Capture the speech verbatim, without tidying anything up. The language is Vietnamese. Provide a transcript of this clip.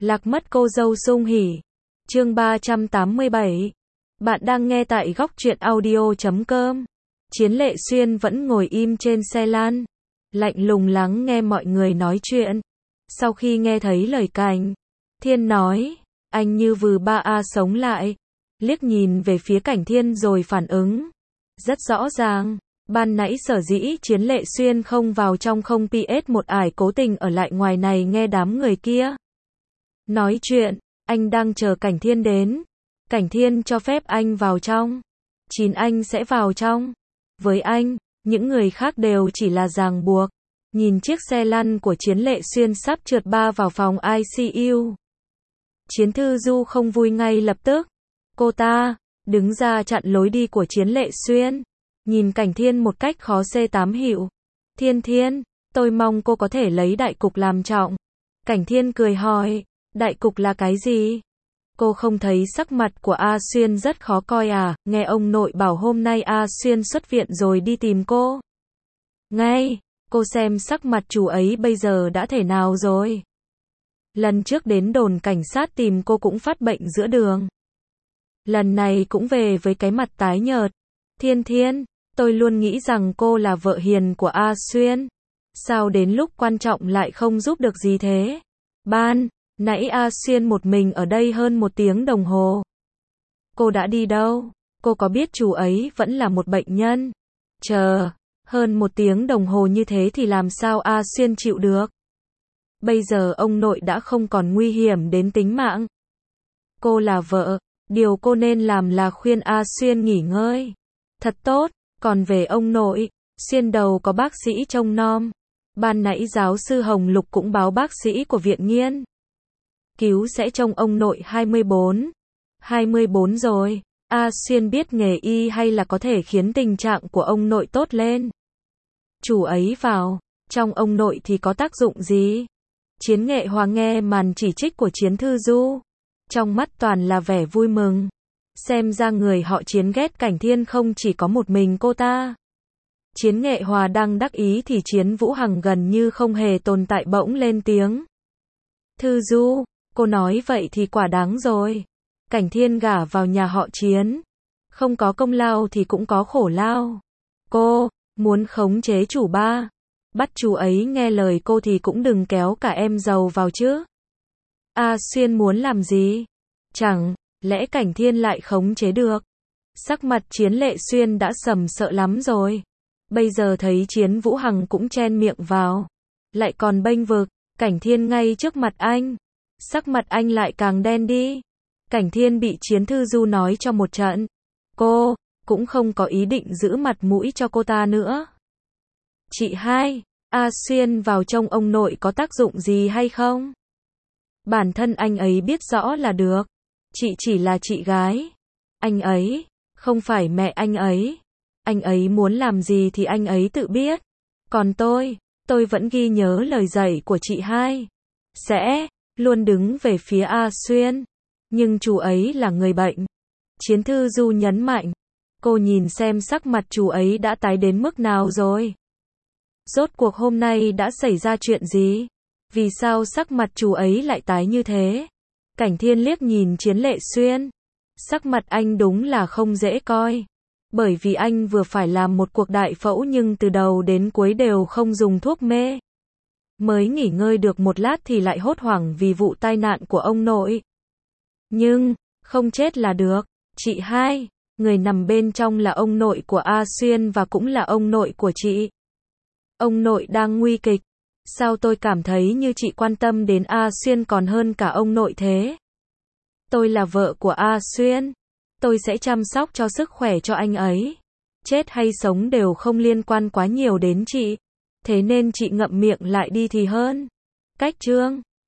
Lạc mất cô dâu sung hỉ. Chương ba trăm tám mươi bảy. Bạn đang nghe tại góc truyện audio chấm com. Chiến Lệ Xuyên vẫn ngồi im trên xe lan, lạnh lùng lắng nghe mọi người nói chuyện. Sau khi nghe thấy lời Cảnh Thiên nói, anh như vừ ba a sống lại, liếc nhìn về phía Cảnh Thiên rồi phản ứng rất rõ ràng. Ban nãy sở dĩ Chiến Lệ Xuyên không vào trong không pê ét một ải cố tình ở lại ngoài này nghe đám người kia nói chuyện, anh đang chờ Cảnh Thiên đến. Cảnh Thiên cho phép anh vào trong, chín anh sẽ vào trong. Với anh, những người khác đều chỉ là ràng buộc. Nhìn chiếc xe lăn của Chiến Lệ Xuyên sắp trượt ba vào phòng i xê u. Chiến Thư Du không vui ngay lập tức. Cô ta đứng ra chặn lối đi của Chiến Lệ Xuyên, nhìn Cảnh Thiên một cách khó xê tám hiệu. Thiên Thiên, tôi mong cô có thể lấy đại cục làm trọng. Cảnh Thiên cười hỏi, đại cục là cái gì? Cô không thấy sắc mặt của A Xuyên rất khó coi à? Nghe ông nội bảo hôm nay A Xuyên xuất viện rồi đi tìm cô. Ngay, cô xem sắc mặt chú ấy bây giờ đã thể nào rồi? Lần trước đến đồn cảnh sát tìm cô cũng phát bệnh giữa đường. Lần này cũng về với cái mặt tái nhợt. Thiên Thiên, tôi luôn nghĩ rằng cô là vợ hiền của A Xuyên. Sao đến lúc quan trọng lại không giúp được gì thế? Ban nãy A Xuyên một mình ở đây hơn một tiếng đồng hồ. Cô đã đi đâu? Cô có biết chú ấy vẫn là một bệnh nhân? Chờ, hơn một tiếng đồng hồ như thế thì làm sao A Xuyên chịu được? Bây giờ ông nội đã không còn nguy hiểm đến tính mạng. Cô là vợ, điều cô nên làm là khuyên A Xuyên nghỉ ngơi. Thật tốt, còn về ông nội, Xuyên đầu có bác sĩ trông nom. Ban nãy giáo sư Hồng Lục cũng báo bác sĩ của viện nghiên cứu sẽ trông ông nội hai mươi bốn. hai mươi bốn rồi, A Xuyên biết nghề y hay là có thể khiến tình trạng của ông nội tốt lên. Chủ ấy vào, trong ông nội thì có tác dụng gì? Chiến Nghệ Hòa nghe màn chỉ trích của Chiến Thư Du, trong mắt toàn là vẻ vui mừng. Xem ra người họ Chiến ghét Cảnh Thiên không chỉ có một mình cô ta. Chiến Nghệ Hòa đang đắc ý thì Chiến Vũ Hằng gần như không hề tồn tại bỗng lên tiếng. Thư Du, cô nói vậy thì quả đáng rồi. Cảnh Thiên gả vào nhà họ Chiến, không có công lao thì cũng có khổ lao. Cô muốn khống chế chủ ba, bắt chú ấy nghe lời cô thì cũng đừng kéo cả em giàu vào chứ. A Xuyên muốn làm gì? Chẳng lẽ Cảnh Thiên lại khống chế được? Sắc mặt Chiến Lệ Xuyên đã sầm sợ lắm rồi. Bây giờ thấy Chiến Vũ Hằng cũng chen miệng vào, lại còn bênh vực Cảnh Thiên ngay trước mặt anh. Sắc mặt anh lại càng đen đi. Cảnh Thiên bị Chiến Thư Du nói cho một trận. Cô cũng không có ý định giữ mặt mũi cho cô ta nữa. Chị hai, A Xuyên vào trông ông nội có tác dụng gì hay không? Bản thân anh ấy biết rõ là được. Chị chỉ là chị gái. Anh ấy không phải mẹ anh ấy. Anh ấy muốn làm gì thì anh ấy tự biết. Còn tôi, tôi vẫn ghi nhớ lời dạy của chị hai. Sẽ luôn đứng về phía A Xuyên. Nhưng chú ấy là người bệnh. Chiến Thư Du nhấn mạnh. Cô nhìn xem sắc mặt chú ấy đã tái đến mức nào rồi. Rốt cuộc hôm nay đã xảy ra chuyện gì? Vì sao sắc mặt chú ấy lại tái như thế? Cảnh Thiên liếc nhìn Chiến Lệ Xuyên. Sắc mặt anh đúng là không dễ coi. Bởi vì anh vừa phải làm một cuộc đại phẫu nhưng từ đầu đến cuối đều không dùng thuốc mê. Mới nghỉ ngơi được một lát thì lại hốt hoảng vì vụ tai nạn của ông nội. Nhưng, không chết là được. Chị hai, người nằm bên trong là ông nội của A Xuyên và cũng là ông nội của chị. Ông nội đang nguy kịch. Sao tôi cảm thấy như chị quan tâm đến A Xuyên còn hơn cả ông nội thế? Tôi là vợ của A Xuyên. Tôi sẽ chăm sóc cho sức khỏe cho anh ấy. Chết hay sống đều không liên quan quá nhiều đến chị. Thế nên chị ngậm miệng lại đi thì hơn. Cách chương